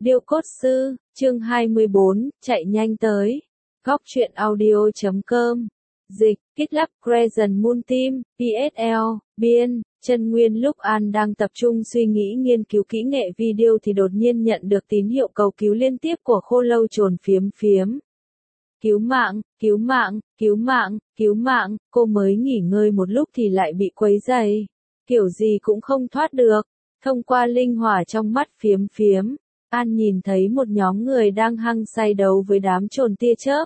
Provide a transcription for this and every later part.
Điêu cốt sư, chương 24, chạy nhanh tới. Góc truyện audio.com. Dịch, Kích Lắc Crescent Moon Team, PSL, biên, Chân Nguyên. Lúc An đang tập trung suy nghĩ nghiên cứu kỹ nghệ video thì đột nhiên nhận được tín hiệu cầu cứu liên tiếp của Khô Lâu Chồn phiếm phiếm. Cứu mạng, cứu mạng, cứu mạng, cứu mạng, cô mới nghỉ ngơi một lúc thì lại bị quấy rầy. Kiểu gì cũng không thoát được. Thông qua linh hỏa trong mắt phiếm phiếm, An nhìn thấy một nhóm người đang hăng say đấu với đám chồn tia chớp.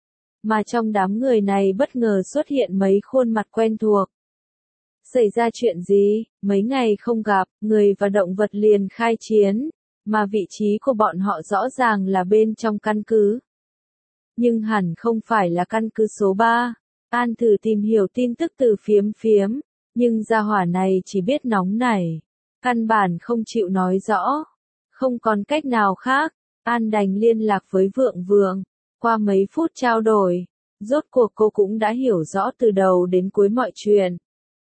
Mà trong đám người này bất ngờ xuất hiện mấy khuôn mặt quen thuộc. Xảy ra chuyện gì? Mấy ngày không gặp, người và động vật liền khai chiến, mà vị trí của bọn họ rõ ràng là bên trong căn cứ. Nhưng hẳn không phải là căn cứ số 3. An thử tìm hiểu tin tức từ phiếm phiếm, nhưng gia hỏa này chỉ biết nóng nảy, căn bản không chịu nói rõ. Không còn cách nào khác, An đành liên lạc với Vượng Vượng. Qua mấy phút trao đổi, rốt cuộc cô cũng đã hiểu rõ từ đầu đến cuối mọi chuyện.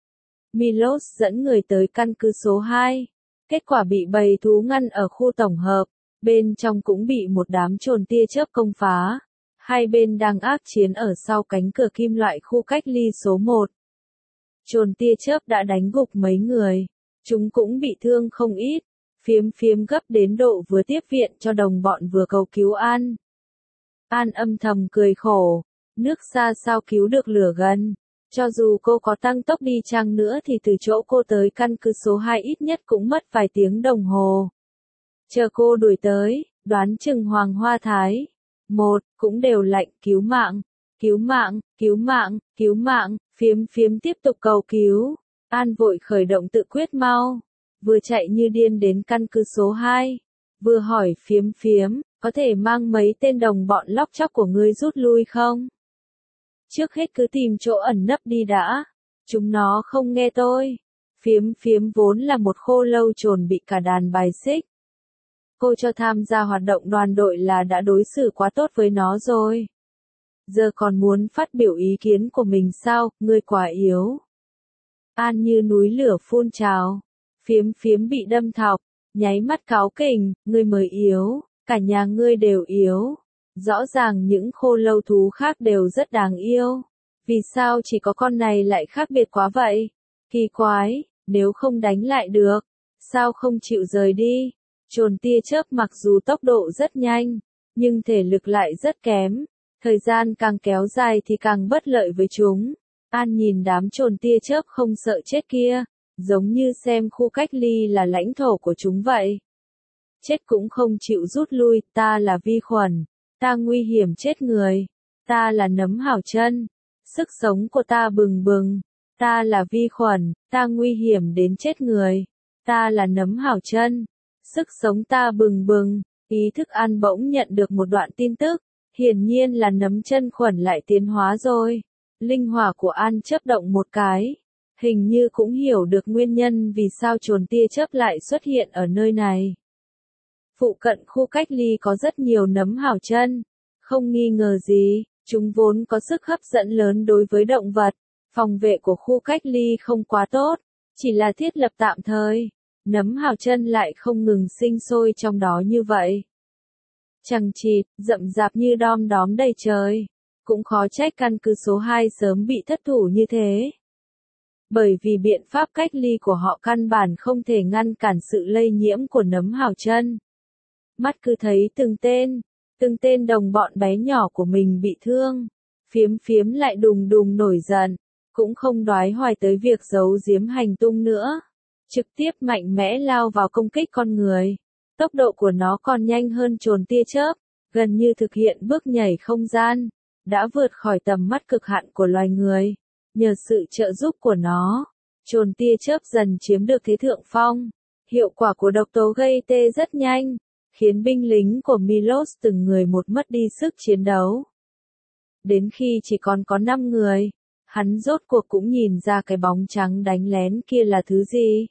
Milos dẫn người tới căn cứ số 2. Kết quả bị bầy thú ngăn ở khu tổng hợp, bên trong cũng bị một đám chồn tia chớp công phá. Hai bên đang ác chiến ở sau cánh cửa kim loại khu cách ly số 1. Chồn tia chớp đã đánh gục mấy người, chúng cũng bị thương không ít. Phiếm phiếm gấp đến độ vừa tiếp viện cho đồng bọn vừa cầu cứu An. An âm thầm cười khổ, nước xa sao cứu được lửa gần. Cho dù cô có tăng tốc đi chăng nữa thì từ chỗ cô tới căn cứ số 2 ít nhất cũng mất vài tiếng đồng hồ. Chờ cô đuổi tới, đoán chừng Hoàng Hoa Thái cũng đều lệnh cứu mạng, cứu mạng, cứu mạng, cứu mạng. Phiếm phiếm tiếp tục cầu cứu. An vội khởi động tự quyết mau, vừa chạy như điên đến căn cứ số 2, vừa hỏi phiếm phiếm, có thể mang mấy tên đồng bọn lóc chóc của ngươi rút lui không? Trước hết cứ tìm chỗ ẩn nấp đi đã, chúng nó không nghe tôi. Phiếm phiếm vốn là một khô lâu chồn bị cả đàn bài xích. Cô cho tham gia hoạt động đoàn đội là đã đối xử quá tốt với nó rồi. Giờ còn muốn phát biểu ý kiến của mình sao, ngươi quá yếu. An như núi lửa phun trào. Phiếm phiếm bị đâm thọc, nháy mắt cáu kỉnh, ngươi mới yếu, cả nhà ngươi đều yếu. Rõ ràng những khô lâu thú khác đều rất đáng yêu. Vì sao chỉ có con này lại khác biệt quá vậy? Kỳ quái, nếu không đánh lại được, sao không chịu rời đi? Chồn tia chớp mặc dù tốc độ rất nhanh, nhưng thể lực lại rất kém. Thời gian càng kéo dài thì càng bất lợi với chúng. An nhìn đám chồn tia chớp không sợ chết kia, giống như xem khu cách ly là lãnh thổ của chúng vậy. Chết cũng không chịu rút lui, ta là vi khuẩn, ta nguy hiểm chết người, ta là nấm hảo chân, sức sống của ta bừng bừng, ta là vi khuẩn, ta nguy hiểm đến chết người, ta là nấm hảo chân, sức sống ta bừng bừng. Ý thức An bỗng nhận được một đoạn tin tức, hiển nhiên là nấm chân khuẩn lại tiến hóa rồi. Linh hỏa của An chớp động một cái, hình như cũng hiểu được nguyên nhân vì sao chồn tia chớp lại xuất hiện ở nơi này. Phụ cận khu cách ly có rất nhiều nấm hảo chân, không nghi ngờ gì, chúng vốn có sức hấp dẫn lớn đối với động vật. Phòng vệ của khu cách ly không quá tốt, chỉ là thiết lập tạm thời. Nấm hảo chân lại không ngừng sinh sôi trong đó như vậy. Chằng chịt, rậm rạp như đom đóm đầy trời. Cũng khó trách căn cứ số 2 sớm bị thất thủ như thế. Bởi vì biện pháp cách ly của họ căn bản không thể ngăn cản sự lây nhiễm của nấm hảo chân. Mắt cứ thấy từng tên đồng bọn bé nhỏ của mình bị thương. Phiếm phiếm lại đùng đùng nổi giận, cũng không đoái hoài tới việc giấu giếm hành tung nữa. Trực tiếp mạnh mẽ lao vào công kích con người. Tốc độ của nó còn nhanh hơn chồn tia chớp, gần như thực hiện bước nhảy không gian, đã vượt khỏi tầm mắt cực hạn của loài người. Nhờ sự trợ giúp của nó, chồn tia chớp dần chiếm được thế thượng phong. Hiệu quả của độc tố gây tê rất nhanh, khiến binh lính của Milos từng người một mất đi sức chiến đấu. Đến khi chỉ còn có 5 người, hắn rốt cuộc cũng nhìn ra cái bóng trắng đánh lén kia là thứ gì.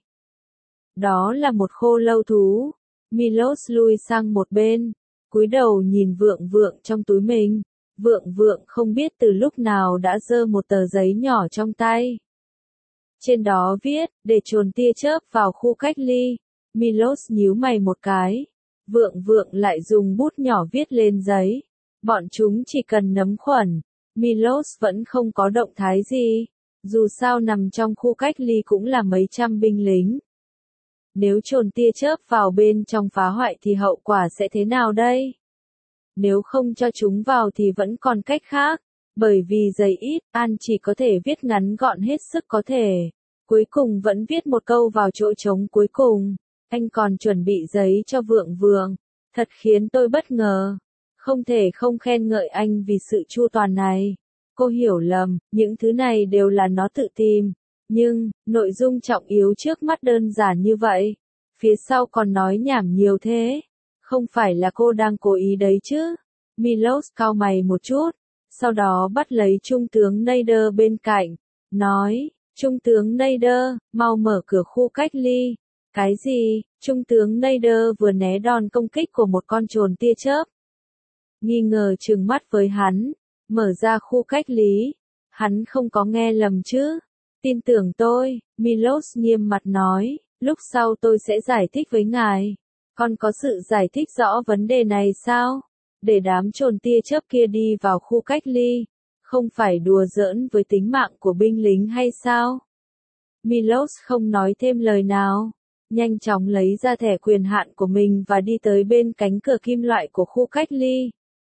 Đó là một khô lâu thú. Milos lui sang một bên, cúi đầu nhìn Vượng Vượng trong túi mình. Vượng Vượng không biết từ lúc nào đã giơ một tờ giấy nhỏ trong tay. Trên đó viết, để chồn tia chớp vào khu cách ly. Milos nhíu mày một cái. Vượng Vượng lại dùng bút nhỏ viết lên giấy. Bọn chúng chỉ cần nấm khuẩn. Milos vẫn không có động thái gì. Dù sao nằm trong khu cách ly cũng là mấy trăm binh lính. Nếu chồn tia chớp vào bên trong phá hoại thì hậu quả sẽ thế nào đây? Nếu không cho chúng vào thì vẫn còn cách khác. Bởi vì giấy ít, An chỉ có thể viết ngắn gọn hết sức có thể. Cuối cùng vẫn viết một câu vào chỗ trống cuối cùng. Anh còn chuẩn bị giấy cho Vượng Vượng. Thật khiến tôi bất ngờ. Không thể không khen ngợi anh vì sự chu toàn này. Cô hiểu lầm, những thứ này đều là nó tự tìm. Nhưng, nội dung trọng yếu trước mắt đơn giản như vậy. Phía sau còn nói nhảm nhiều thế. Không phải là cô đang cố ý đấy chứ. Milos cau mày một chút. Sau đó bắt lấy Trung tướng Nader bên cạnh. Nói, Trung tướng Nader, mau mở cửa khu cách ly. Cái gì? Trung tướng Nader vừa né đòn công kích của một con chồn tia chớp. Nghi ngờ trừng mắt với hắn. Mở ra khu cách lý. Hắn không có nghe lầm chứ. Tin tưởng tôi, Milos nghiêm mặt nói. Lúc sau tôi sẽ giải thích với ngài. Còn có sự giải thích rõ vấn đề này sao? Để đám chồn tia chớp kia đi vào khu cách ly. Không phải đùa giỡn với tính mạng của binh lính hay sao? Milos không nói thêm lời nào. Nhanh chóng lấy ra thẻ quyền hạn của mình và đi tới bên cánh cửa kim loại của khu cách ly.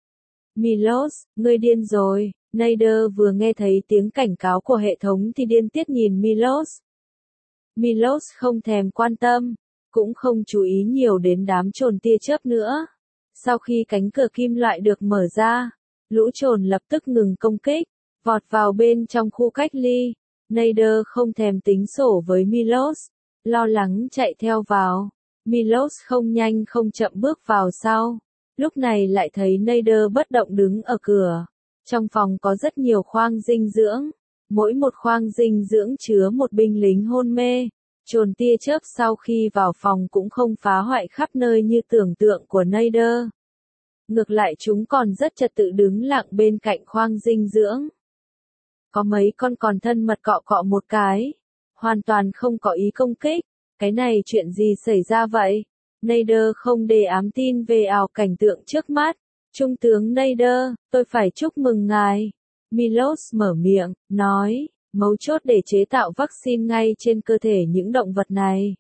Milos, ngươi điên rồi. Nader vừa nghe thấy tiếng cảnh cáo của hệ thống thì điên tiết nhìn Milos. Milos không thèm quan tâm, cũng không chú ý nhiều đến đám chồn tia chớp nữa. Sau khi cánh cửa kim loại được mở ra, lũ chồn lập tức ngừng công kích, vọt vào bên trong khu cách ly. Nader không thèm tính sổ với Milos, lo lắng chạy theo vào. Milos không nhanh không chậm bước vào sau. Lúc này lại thấy Nader bất động đứng ở cửa. Trong phòng có rất nhiều khoang dinh dưỡng. Mỗi một khoang dinh dưỡng chứa một binh lính hôn mê. Chồn tia chớp sau khi vào phòng cũng không phá hoại khắp nơi như tưởng tượng của Nader. Ngược lại chúng còn rất trật tự đứng lặng bên cạnh khoang dinh dưỡng. Có mấy con còn thân mật cọ cọ một cái. Hoàn toàn không có ý công kích. Cái này chuyện gì xảy ra vậy? Nader không để ám tin về ảo cảnh tượng trước mắt. Trung tướng Nader, tôi phải chúc mừng ngài. Milos mở miệng, nói, mấu chốt để chế tạo vaccine ngay trên cơ thể những động vật này.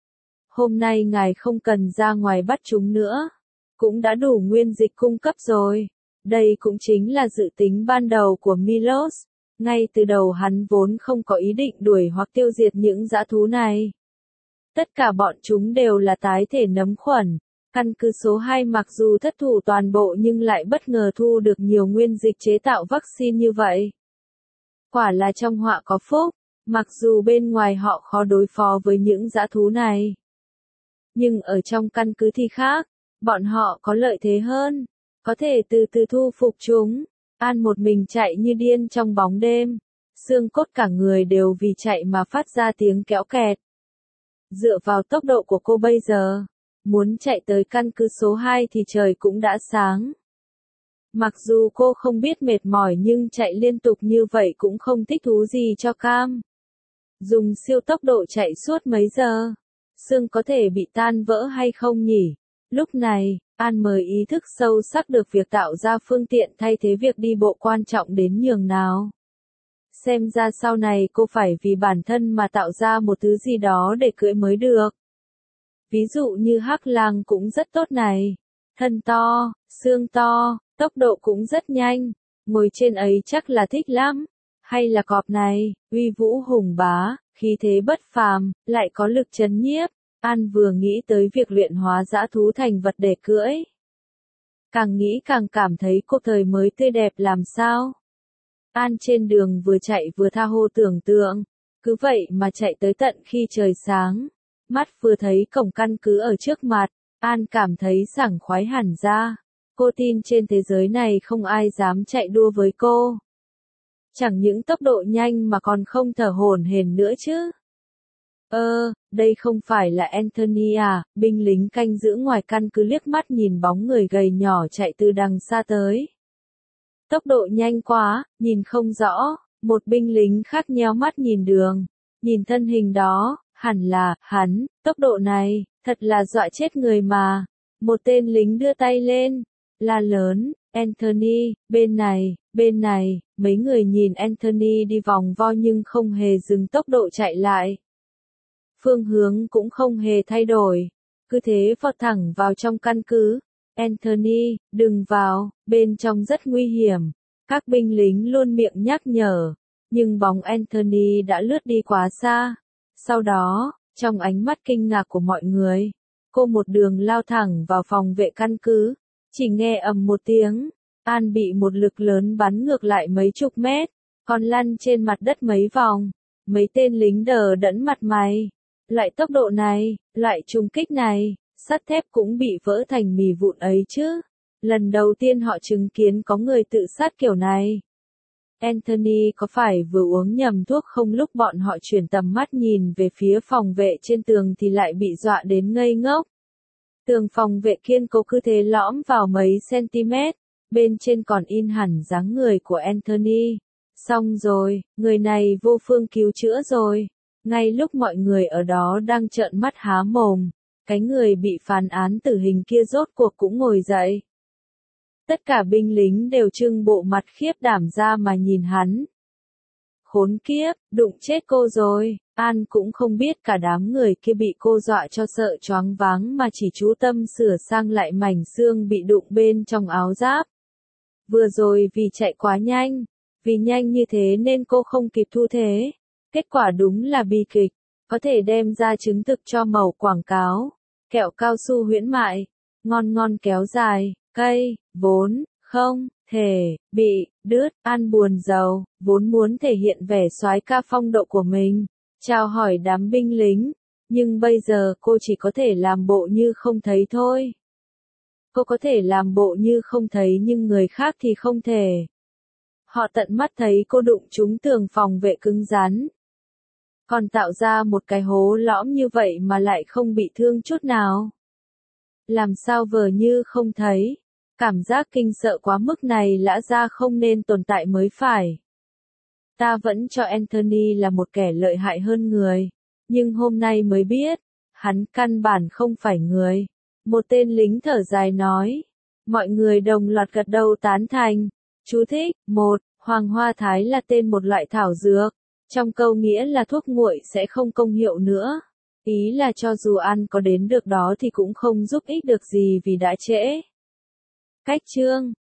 Hôm nay ngài không cần ra ngoài bắt chúng nữa. Cũng đã đủ nguyên dịch cung cấp rồi. Đây cũng chính là dự tính ban đầu của Milos. Ngay từ đầu hắn vốn không có ý định đuổi hoặc tiêu diệt những dã thú này. Tất cả bọn chúng đều là tái thể nấm khuẩn. Căn cứ số 2 mặc dù thất thủ toàn bộ nhưng lại bất ngờ thu được nhiều nguyên dịch chế tạo vaccine như vậy. Quả là trong họa có phúc, mặc dù bên ngoài họ khó đối phó với những dã thú này. Nhưng ở trong căn cứ thì khác, bọn họ có lợi thế hơn, có thể từ từ thu phục chúng. An một mình chạy như điên trong bóng đêm, xương cốt cả người đều vì chạy mà phát ra tiếng kéo kẹt. Dựa vào tốc độ của cô bây giờ, muốn chạy tới căn cứ số 2 thì trời cũng đã sáng. Mặc dù cô không biết mệt mỏi nhưng chạy liên tục như vậy cũng không thích thú gì cho Cam. Dùng siêu tốc độ chạy suốt mấy giờ, xương có thể bị tan vỡ hay không nhỉ? Lúc này, An mới ý thức sâu sắc được việc tạo ra phương tiện thay thế việc đi bộ quan trọng đến nhường nào. Xem ra sau này cô phải vì bản thân mà tạo ra một thứ gì đó để cưỡi mới được. Ví dụ như hắc lang cũng rất tốt này. Thân to, xương to, tốc độ cũng rất nhanh. Ngồi trên ấy chắc là thích lắm. Hay là cọp này, uy vũ hùng bá, khí thế bất phàm, lại có lực trấn nhiếp. An vừa nghĩ tới việc luyện hóa dã thú thành vật để cưỡi. Càng nghĩ càng cảm thấy cuộc đời mới tươi đẹp làm sao. An trên đường vừa chạy vừa tha hồ tưởng tượng. Cứ vậy mà chạy tới tận khi trời sáng. Mắt vừa thấy cổng căn cứ ở trước mặt, An cảm thấy sảng khoái hẳn ra. Cô tin trên thế giới này không ai dám chạy đua với cô. Chẳng những tốc độ nhanh mà còn không thở hổn hển nữa chứ. Đây không phải là Anthony à? Binh lính canh giữ ngoài căn cứ liếc mắt nhìn bóng người gầy nhỏ chạy từ đằng xa tới. Tốc độ nhanh quá, nhìn không rõ. Một binh lính khác nhéo mắt nhìn đường. Nhìn thân hình đó, hẳn là, hắn, tốc độ này, thật là dọa chết người mà. Một tên lính đưa tay lên, la lớn, Anthony, bên này, mấy người nhìn Anthony đi vòng vo nhưng không hề dừng tốc độ chạy lại. Phương hướng cũng không hề thay đổi, cứ thế vọt thẳng vào trong căn cứ. Anthony, đừng vào, bên trong rất nguy hiểm. Các binh lính luôn miệng nhắc nhở, nhưng bóng Anthony đã lướt đi quá xa. Sau đó, trong ánh mắt kinh ngạc của mọi người, cô một đường lao thẳng vào phòng vệ căn cứ. Chỉ nghe ầm một tiếng, An bị một lực lớn bắn ngược lại mấy chục mét, còn lăn trên mặt đất mấy vòng. Mấy tên lính đờ đẫn mặt mày. Loại tốc độ này, loại trùng kích này, sắt thép cũng bị vỡ thành mì vụn ấy chứ. Lần đầu tiên họ chứng kiến có người tự sát kiểu này. Anthony có phải vừa uống nhầm thuốc không? Lúc bọn họ chuyển tầm mắt nhìn về phía phòng vệ trên tường thì lại bị dọa đến ngây ngốc. Tường phòng vệ kiên cố cứ thế lõm vào mấy cm, bên trên còn in hẳn dáng người của Anthony. Xong rồi, người này vô phương cứu chữa rồi. Ngay lúc mọi người ở đó đang trợn mắt há mồm, cái người bị phán án tử hình kia rốt cuộc cũng ngồi dậy. Tất cả binh lính đều trưng bộ mặt khiếp đảm ra mà nhìn hắn. Khốn kiếp, đụng chết cô rồi. An cũng không biết cả đám người kia bị cô dọa cho sợ choáng váng mà chỉ chú tâm sửa sang lại mảnh xương bị đụng bên trong áo giáp. Vừa rồi vì chạy quá nhanh, vì nhanh như thế nên cô không kịp thu thế. Kết quả đúng là bi kịch, có thể đem ra chứng thực cho mẩu quảng cáo. Kẹo cao su huyễn mại, ngon ngon kéo dài, cây, vốn, không, thể, bị, đứt, An buồn rầu, vốn muốn thể hiện vẻ soái ca phong độ của mình, chào hỏi đám binh lính, nhưng bây giờ cô chỉ có thể làm bộ như không thấy thôi. Cô có thể làm bộ như không thấy nhưng người khác thì không thể. Họ tận mắt thấy cô đụng trúng tường phòng vệ cứng rắn. Còn tạo ra một cái hố lõm như vậy mà lại không bị thương chút nào. Làm sao vờ như không thấy. Cảm giác kinh sợ quá mức này lẽ ra không nên tồn tại mới phải. Ta vẫn cho Anthony là một kẻ lợi hại hơn người. Nhưng hôm nay mới biết, hắn căn bản không phải người. Một tên lính thở dài nói. Mọi người đồng loạt gật đầu tán thành. Chú thích, 1. Hoàng hoa thái là tên một loại thảo dược. Trong câu nghĩa là thuốc nguội sẽ không công hiệu nữa. Ý là cho dù An có đến được đó thì cũng không giúp ích được gì vì đã trễ. Cách chương